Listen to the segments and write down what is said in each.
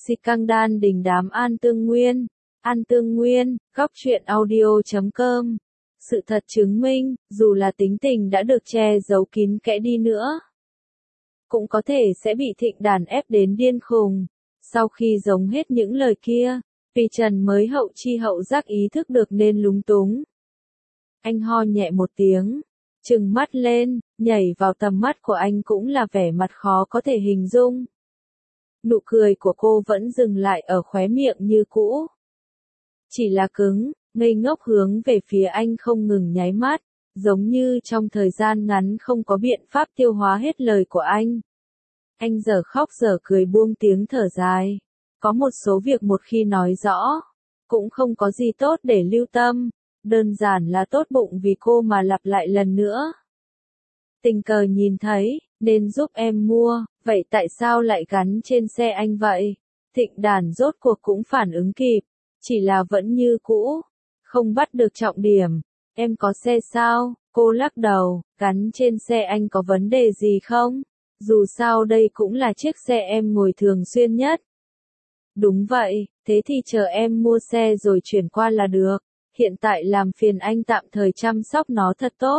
Si căng đan đình đám An Tương Nguyên. An Tương Nguyên, góc truyện audio.com. Sự thật chứng minh, dù là tính tình đã được che giấu kín kẽ đi nữa, cũng có thể sẽ bị Thịnh Đàn ép đến điên khùng. Sau khi giống hết những lời kia, Tùy Trần mới hậu chi hậu giác ý thức được nên lúng túng. Anh ho nhẹ một tiếng, trừng mắt lên, nhảy vào tầm mắt của anh cũng là vẻ mặt khó có thể hình dung. Nụ cười của cô vẫn dừng lại ở khóe miệng như cũ. Chỉ là cứng, ngây ngốc hướng về phía anh không ngừng nháy mắt, giống như trong thời gian ngắn không có biện pháp tiêu hóa hết lời của anh. Anh giờ khóc giờ cười buông tiếng thở dài. Có một số việc một khi nói rõ, cũng không có gì tốt để lưu tâm, đơn giản là tốt bụng vì cô mà lặp lại lần nữa. Tình cờ nhìn thấy, nên giúp em mua, vậy tại sao lại gắn trên xe anh vậy? Thịnh Đàn rốt cuộc cũng phản ứng kịp, chỉ là vẫn như cũ, không bắt được trọng điểm. Em có xe sao? Cô lắc đầu, gắn trên xe anh có vấn đề gì không? Dù sao đây cũng là chiếc xe em ngồi thường xuyên nhất. Đúng vậy, thế thì chờ em mua xe rồi chuyển qua là được, hiện tại làm phiền anh tạm thời chăm sóc nó thật tốt.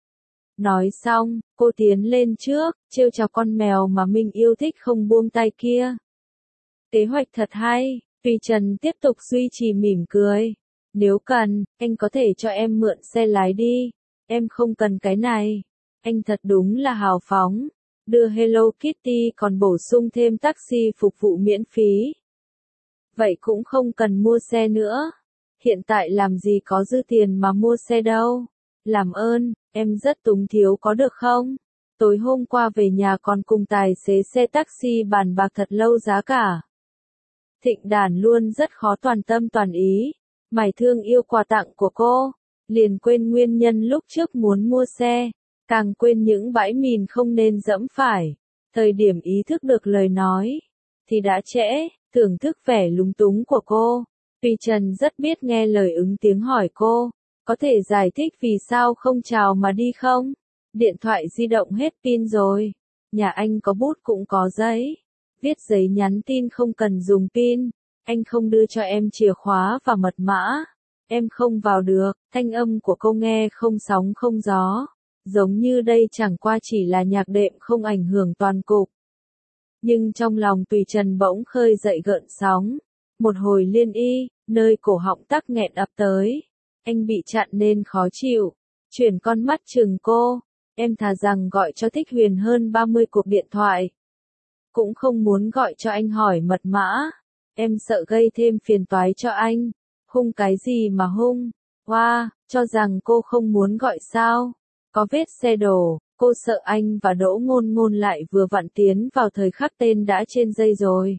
Nói xong, cô tiến lên trước, trêu chọc con mèo mà mình yêu thích không buông tay kia. Kế hoạch thật hay, Tùy Trần tiếp tục duy trì mỉm cười. Nếu cần, anh có thể cho em mượn xe lái đi, em không cần cái này. Anh thật đúng là hào phóng, đưa Hello Kitty còn bổ sung thêm taxi phục vụ miễn phí. Vậy cũng không cần mua xe nữa. Hiện tại làm gì có dư tiền mà mua xe đâu. Làm ơn, em rất túng thiếu có được không? Tối hôm qua về nhà còn cùng tài xế xe taxi bàn bạc thật lâu giá cả. Thịnh Đàn luôn rất khó toàn tâm toàn ý. Mày thương yêu quà tặng của cô, liền quên nguyên nhân lúc trước muốn mua xe, càng quên những bãi mìn không nên dẫm phải. Thời điểm ý thức được lời nói, thì đã trễ. Thưởng thức vẻ lúng túng của cô, Tùy Trần rất biết nghe lời ứng tiếng hỏi cô, có thể giải thích vì sao không chào mà đi không? Điện thoại di động hết pin rồi, nhà anh có bút cũng có giấy, viết giấy nhắn tin không cần dùng pin, anh không đưa cho em chìa khóa và mật mã, em không vào được. Thanh âm của cô nghe không sóng không gió, giống như đây chẳng qua chỉ là nhạc đệm không ảnh hưởng toàn cục. Nhưng trong lòng Tùy Trần bỗng khơi dậy gợn sóng, một hồi liên y, nơi cổ họng tắc nghẹn ập tới. Anh bị chặn nên khó chịu, chuyển con mắt chừng cô, em thà rằng gọi cho Thích Huyền hơn 30 cuộc điện thoại. Cũng không muốn gọi cho anh hỏi mật mã, em sợ gây thêm phiền toái cho anh. Hung cái gì mà hung, hoa, cho rằng cô không muốn gọi sao, có vết xe đổ. Cô sợ anh và Đỗ Ngôn Ngôn lại vừa vặn tiến vào thời khắc tên đã trên dây rồi.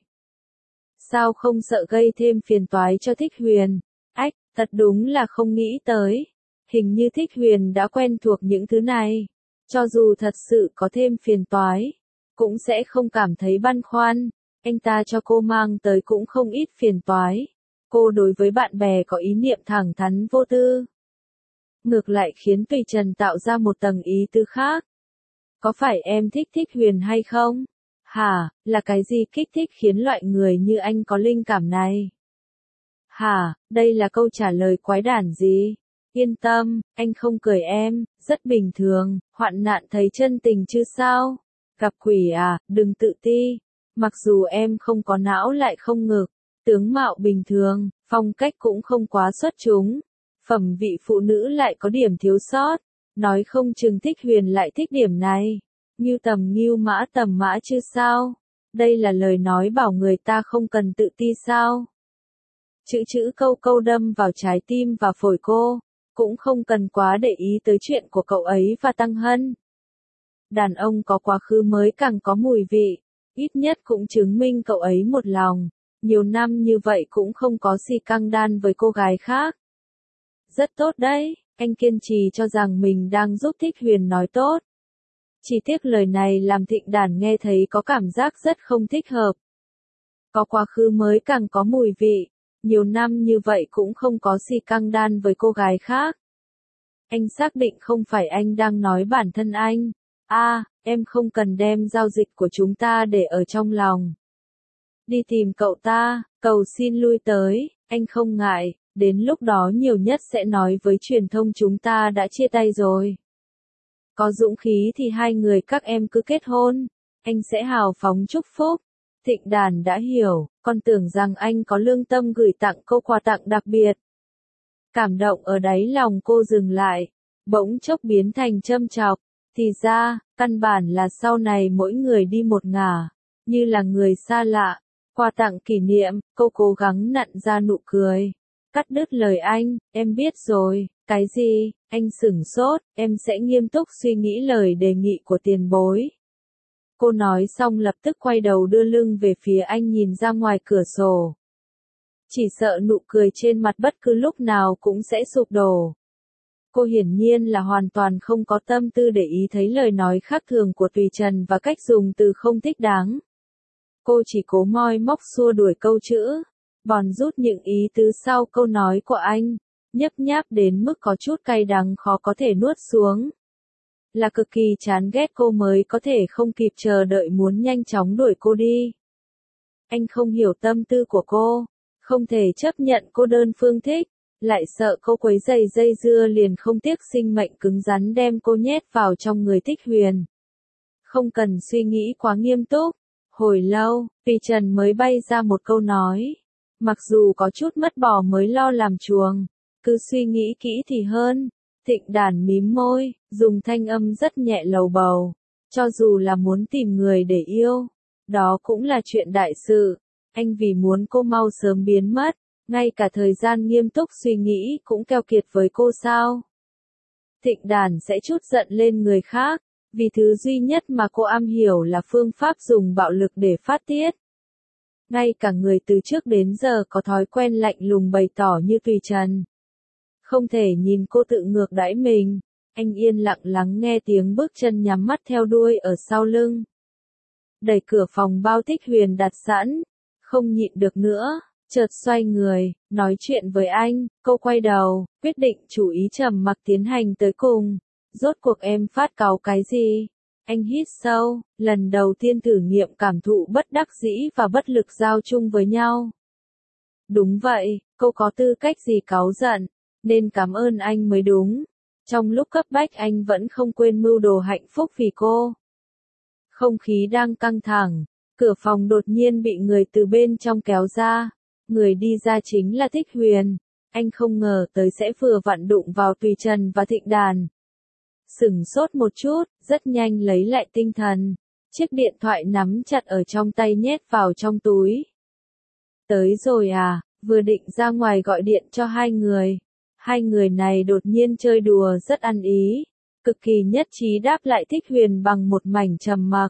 Sao không sợ gây thêm phiền toái cho Thích Huyền? Ách, thật đúng là không nghĩ tới. Hình như Thích Huyền đã quen thuộc những thứ này. Cho dù thật sự có thêm phiền toái, cũng sẽ không cảm thấy băn khoăn. Anh ta cho cô mang tới cũng không ít phiền toái. Cô đối với bạn bè có ý niệm thẳng thắn vô tư. Ngược lại khiến Tùy Trần tạo ra một tầng ý tư khác. Có phải em thích Thích Huyền hay không? Hả, là cái gì kích thích khiến loại người như anh có linh cảm này? Hả, đây là câu trả lời quái đản gì? Yên tâm, anh không cười em, rất bình thường, hoạn nạn thấy chân tình chứ sao? Gặp quỷ à, đừng tự ti. Mặc dù em không có não lại không ngực, tướng mạo bình thường, phong cách cũng không quá xuất chúng, phẩm vị phụ nữ lại có điểm thiếu sót. Nói không chừng Thích Huyền lại thích điểm này. Ngưu tầm ngưu mã tầm mã chứ sao? Đây là lời nói bảo người ta không cần tự ti sao? Chữ câu câu đâm vào trái tim và phổi cô. Cũng không cần quá để ý tới chuyện của cậu ấy và Tăng Hân. Đàn ông có quá khứ mới càng có mùi vị. Ít nhất cũng chứng minh cậu ấy một lòng. Nhiều năm như vậy cũng không có gì căng đan với cô gái khác. Rất tốt đấy. Anh kiên trì cho rằng mình đang giúp Thích Huyền nói tốt. Chỉ tiếc lời này làm Thịnh Đàn nghe thấy có cảm giác rất không thích hợp. Có quá khứ mới càng có mùi vị. Nhiều năm như vậy cũng không có gì căng đan với cô gái khác. Anh xác định không phải anh đang nói bản thân anh. Em không cần đem giao dịch của chúng ta để ở trong lòng. đi tìm cậu ta, cầu xin lui tới, anh không ngại, đến lúc đó nhiều nhất sẽ nói với truyền thông chúng ta đã chia tay rồi. Có dũng khí thì hai người các em cứ kết hôn, anh sẽ hào phóng chúc phúc. Thịnh Đàn đã hiểu, con tưởng rằng anh có lương tâm gửi tặng cô quà tặng đặc biệt. Cảm động ở đáy lòng cô dừng lại, bỗng chốc biến thành châm chọc, thì ra, căn bản là sau này mỗi người đi một ngả, như là người xa lạ. Quà tặng kỷ niệm, cô cố gắng nặn ra nụ cười. Cắt đứt lời anh, em biết rồi, cái gì, anh sửng sốt, em sẽ nghiêm túc suy nghĩ lời đề nghị của tiền bối. Cô nói xong lập tức quay đầu đưa lưng về phía anh nhìn ra ngoài cửa sổ. Chỉ sợ nụ cười trên mặt bất cứ lúc nào cũng sẽ sụp đổ. Cô hiển nhiên là hoàn toàn không có tâm tư để ý thấy lời nói khác thường của Tùy Trần và cách dùng từ không thích đáng. Cô chỉ cố moi móc xua đuổi câu chữ, bòn rút những ý tứ sau câu nói của anh, nhấp nháp đến mức có chút cay đắng khó có thể nuốt xuống. Là cực kỳ chán ghét cô mới có thể không kịp chờ đợi muốn nhanh chóng đuổi cô đi. Anh không hiểu tâm tư của cô, không thể chấp nhận cô đơn phương thích, lại sợ cô quấy rầy dây dưa liền không tiếc sinh mệnh cứng rắn đem cô nhét vào trong người Thích Huyền. Không cần suy nghĩ quá nghiêm túc. Hồi lâu, Tùy Trần mới bay ra một câu nói. Mặc dù có chút mất bò mới lo làm chuồng, cứ suy nghĩ kỹ thì hơn. Thịnh Đàn mím môi, dùng thanh âm rất nhẹ lầu bầu. Cho dù là muốn tìm người để yêu, đó cũng là chuyện đại sự. Anh vì muốn cô mau sớm biến mất, ngay cả thời gian nghiêm túc suy nghĩ cũng keo kiệt với cô sao. Thịnh Đàn sẽ chút giận lên người khác. Vì thứ duy nhất mà cô am hiểu là phương pháp dùng bạo lực để phát tiết. Ngay cả người từ trước đến giờ có thói quen lạnh lùng bày tỏ như Tùy Trần. Không thể nhìn cô tự ngược đãi mình, anh yên lặng lắng nghe tiếng bước chân nhắm mắt theo đuôi ở sau lưng. Đẩy cửa phòng bao Thích Huyền đặt sẵn, không nhịn được nữa, chợt xoay người, nói chuyện với anh, cô quay đầu, quyết định chủ ý trầm mặc tiến hành tới cùng. Rốt cuộc em phát cáu cái gì? Anh hít sâu, lần đầu tiên thử nghiệm cảm thụ bất đắc dĩ và bất lực giao chung với nhau. Đúng vậy, cô có tư cách gì cáu giận, nên cảm ơn anh mới đúng. Trong lúc cấp bách anh vẫn không quên mưu đồ hạnh phúc vì cô. Không khí đang căng thẳng, cửa phòng đột nhiên bị người từ bên trong kéo ra. Người đi ra chính là Thích Huyền. Anh không ngờ tới sẽ vừa vặn đụng vào Tùy Trần và Thịnh Đàn. Sửng sốt một chút, rất nhanh lấy lại tinh thần. Chiếc điện thoại nắm chặt ở trong tay nhét vào trong túi. Tới rồi à, vừa định ra ngoài gọi điện cho hai người. Hai người này đột nhiên chơi đùa rất ăn ý. Cực kỳ nhất trí đáp lại Thích Huyền bằng một mảnh trầm mặc.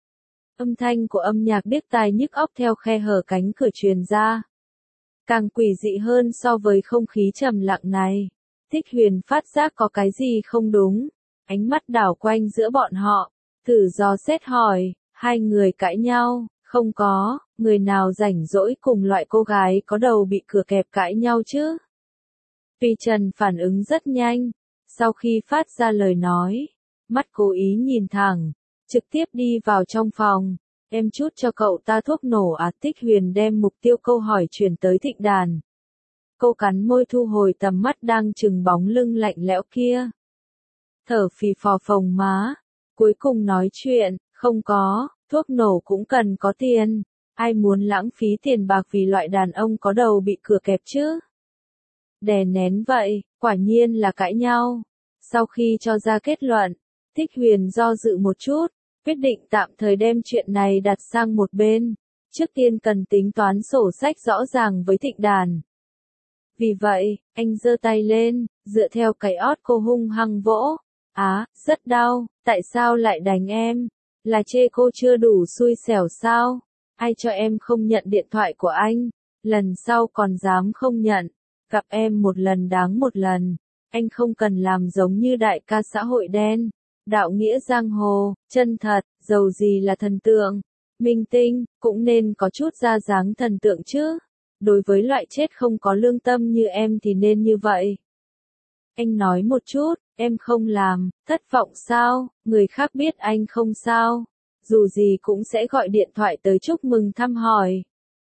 Âm thanh của âm nhạc điếc tai nhức óc theo khe hở cánh cửa truyền ra. Càng quỷ dị hơn so với không khí trầm lặng này. Thích Huyền phát giác có cái gì không đúng. Ánh mắt đảo quanh giữa bọn họ, thử dò xét hỏi, hai người cãi nhau, không có, người nào rảnh rỗi cùng loại cô gái có đầu bị cửa kẹp cãi nhau chứ? Tùy Trần phản ứng rất nhanh, sau khi phát ra lời nói, mắt cố ý nhìn thẳng, trực tiếp đi vào trong phòng, em chút cho cậu ta thuốc nổ à? Thích Huyền đem mục tiêu câu hỏi chuyển tới Thịnh Đàn. Cô cắn môi thu hồi tầm mắt đang chừng bóng lưng lạnh lẽo kia. Thở phì phò phồng má, cuối cùng nói chuyện, không có, thuốc nổ cũng cần có tiền, ai muốn lãng phí tiền bạc vì loại đàn ông có đầu bị cửa kẹp chứ? Đè nén vậy, quả nhiên là cãi nhau. Sau khi cho ra kết luận, Thích Huyền do dự một chút, quyết định tạm thời đem chuyện này đặt sang một bên, trước tiên cần tính toán sổ sách rõ ràng với Thịnh Đàn. Vì vậy, anh giơ tay lên, dựa theo cái ót cô hung hăng vỗ. Á, rất đau, tại sao lại đánh em? Là chê cô chưa đủ xui xẻo sao? Ai cho em không nhận điện thoại của anh? Lần sau còn dám không nhận. Gặp em một lần đáng một lần. Anh không cần làm giống như đại ca xã hội đen. Đạo nghĩa giang hồ, chân thật, dầu gì là thần tượng. Minh tinh, cũng nên có chút ra dáng thần tượng chứ. Đối với loại chết không có lương tâm như em thì nên như vậy. Anh nói một chút, em không làm, thất vọng sao? Người khác biết anh không sao. Dù gì cũng sẽ gọi điện thoại tới chúc mừng thăm hỏi.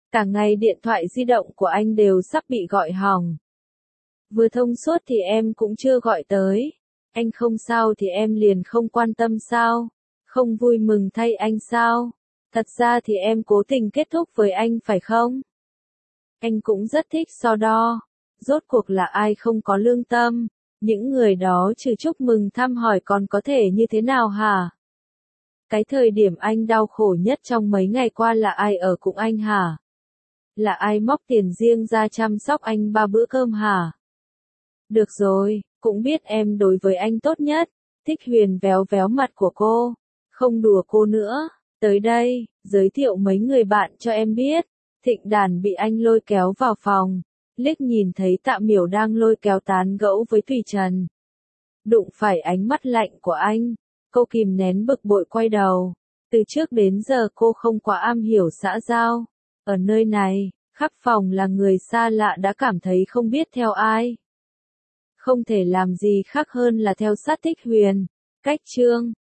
Cả ngày điện thoại di động của anh đều sắp bị gọi hỏng. Vừa thông suốt thì em cũng chưa gọi tới. Anh không sao thì em liền không quan tâm sao? Không vui mừng thay anh sao? Thật ra thì em cố tình kết thúc với anh phải không? Anh cũng rất thích so đo. Rốt cuộc là ai không có lương tâm? Những người đó trừ chúc mừng thăm hỏi còn có thể như thế nào hả? Cái thời điểm anh đau khổ nhất trong mấy ngày qua là ai ở cùng anh hả? Là ai móc tiền riêng ra chăm sóc anh 3 bữa cơm hả? Được rồi, cũng biết em đối với anh tốt nhất. Thích Huyền véo véo mặt của cô. Không đùa cô nữa. Tới đây, giới thiệu mấy người bạn cho em biết. Thịnh Đàn bị anh lôi kéo vào phòng. Liếc nhìn thấy Tạ Miểu đang lôi kéo tán gẫu với Thủy Trần. Đụng phải ánh mắt lạnh của anh. Cô kìm nén bực bội quay đầu. Từ trước đến giờ cô không quá am hiểu xã giao. Ở nơi này, khắp phòng là người xa lạ đã cảm thấy không biết theo ai. Không thể làm gì khác hơn là theo sát Thích Huyền. Cách chương